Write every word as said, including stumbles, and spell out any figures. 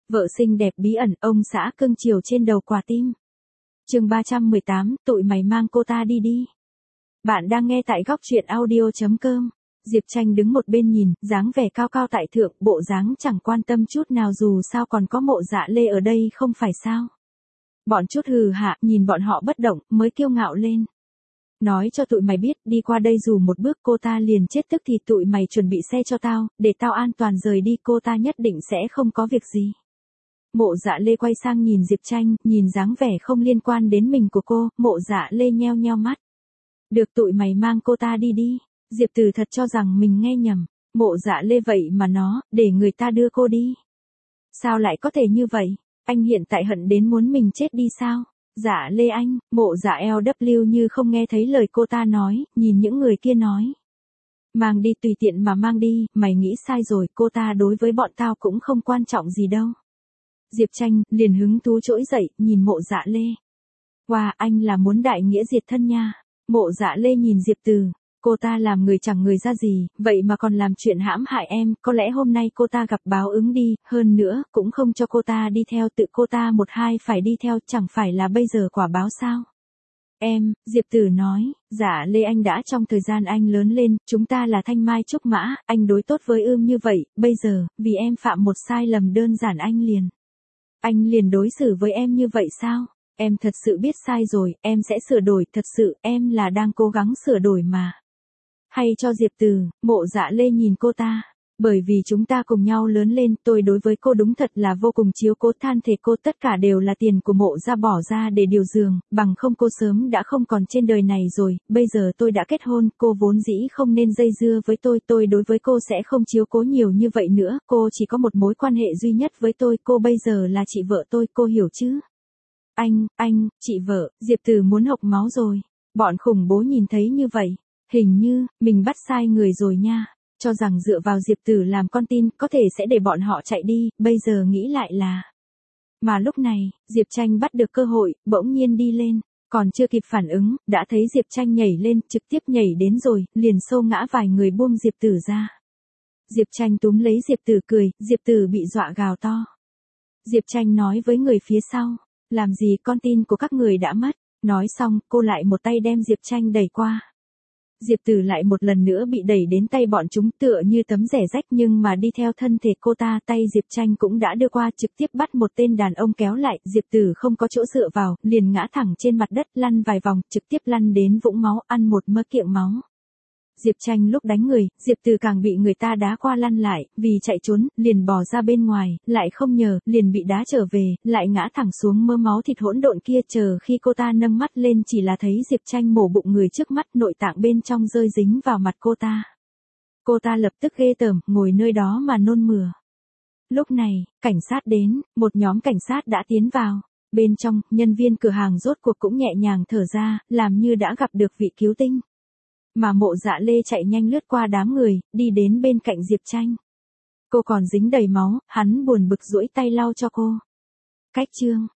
Vợ xinh đẹp bí ẩn, ông xã cưng chiều trên đầu quả tim. Chương ba trăm mười tám, tụi mày mang cô ta đi đi. Bạn đang nghe tại góc truyện audio chấm com. Diệp Tranh đứng một bên nhìn, dáng vẻ cao cao tại thượng, bộ dáng chẳng quan tâm chút nào dù sao còn có Mộ Dạ Lê ở đây không phải sao. Bọn chút hừ hạ, nhìn bọn họ bất động, mới kiêu ngạo lên. Nói cho tụi mày biết, đi qua đây dù một bước cô ta liền chết tức thì tụi mày chuẩn bị xe cho tao, để tao an toàn rời đi, cô ta nhất định sẽ không có việc gì. Mộ Dạ Lê quay sang nhìn Diệp Tranh, nhìn dáng vẻ không liên quan đến mình của cô, Mộ Dạ Lê nheo nheo mắt. Được, tụi mày mang cô ta đi đi. Diệp Từ thật cho rằng mình nghe nhầm. Mộ Dạ Lê vậy mà nó, để người ta đưa cô đi. Sao lại có thể như vậy? Anh hiện tại hận đến muốn mình chết đi sao? Dạ Lê anh, Mộ Dạ lờ vê như không nghe thấy lời cô ta nói, nhìn những người kia nói. Mang đi tùy tiện mà mang đi, mày nghĩ sai rồi, cô ta đối với bọn tao cũng không quan trọng gì đâu. Diệp Tranh liền hứng thú trỗi dậy, nhìn Mộ Dạ Lê. Wow, anh là muốn đại nghĩa diệt thân nha. Mộ Dạ Lê nhìn Diệp Từ. Cô ta làm người chẳng người ra gì, vậy mà còn làm chuyện hãm hại em, có lẽ hôm nay cô ta gặp báo ứng đi, hơn nữa, cũng không cho cô ta đi theo, tự cô ta một hai phải đi theo, chẳng phải là bây giờ quả báo sao? Em, Diệp Tử nói, Dạ Lê anh đã trong thời gian anh lớn lên, chúng ta là thanh mai trúc mã, anh đối tốt với ươm như vậy, bây giờ, vì em phạm một sai lầm đơn giản anh liền. Anh liền đối xử với em như vậy sao? Em thật sự biết sai rồi, em sẽ sửa đổi, thật sự, em là đang cố gắng sửa đổi mà. Hay cho Diệp Từ, Mộ Dạ Lê nhìn cô ta. Bởi vì chúng ta cùng nhau lớn lên, tôi đối với cô đúng thật là vô cùng chiếu cố, than thề cô, tất cả đều là tiền của Mộ gia bỏ ra để điều giường, bằng không cô sớm đã không còn trên đời này rồi, bây giờ tôi đã kết hôn, cô vốn dĩ không nên dây dưa với tôi, tôi đối với cô sẽ không chiếu cố nhiều như vậy nữa, cô chỉ có một mối quan hệ duy nhất với tôi, cô bây giờ là chị vợ tôi, cô hiểu chứ? Anh, anh, chị vợ, Diệp Từ muốn hộc máu rồi, bọn khủng bố nhìn thấy như vậy. Hình như, mình bắt sai người rồi nha, cho rằng dựa vào Diệp Tử làm con tin, có thể sẽ để bọn họ chạy đi, bây giờ nghĩ lại là. Mà lúc này, Diệp Tranh bắt được cơ hội, bỗng nhiên đi lên, còn chưa kịp phản ứng, đã thấy Diệp Tranh nhảy lên, trực tiếp nhảy đến rồi, liền xô ngã vài người buông Diệp Tử ra. Diệp Tranh túm lấy Diệp Tử cười, Diệp Tử bị dọa gào to. Diệp Tranh nói với người phía sau, làm gì con tin của các người đã mất, nói xong, cô lại một tay đem Diệp Tranh đẩy qua. Diệp Tử lại một lần nữa bị đẩy đến tay bọn chúng tựa như tấm rẻ rách nhưng mà đi theo thân thể cô ta, tay Diệp Tranh cũng đã đưa qua trực tiếp bắt một tên đàn ông kéo lại, Diệp Tử không có chỗ dựa vào, liền ngã thẳng trên mặt đất lăn vài vòng, trực tiếp lăn đến vũng máu, ăn một mớ kiệng máu. Diệp Tranh lúc đánh người, Diệp Từ càng bị người ta đá qua lăn lại, vì chạy trốn, liền bò ra bên ngoài, lại không nhờ, liền bị đá trở về, lại ngã thẳng xuống mớ máu thịt hỗn độn kia, chờ khi cô ta nâng mắt lên chỉ là thấy Diệp Tranh mổ bụng người trước mắt, nội tạng bên trong rơi dính vào mặt cô ta. Cô ta lập tức ghê tởm, ngồi nơi đó mà nôn mửa. Lúc này, cảnh sát đến, một nhóm cảnh sát đã tiến vào. Bên trong, nhân viên cửa hàng rốt cuộc cũng nhẹ nhàng thở ra, làm như đã gặp được vị cứu tinh. Mà Mộ Dạ Lê chạy nhanh lướt qua đám người, đi đến bên cạnh Diệp Tranh. Cô còn dính đầy máu, hắn buồn bực duỗi tay lau cho cô. Cách chương,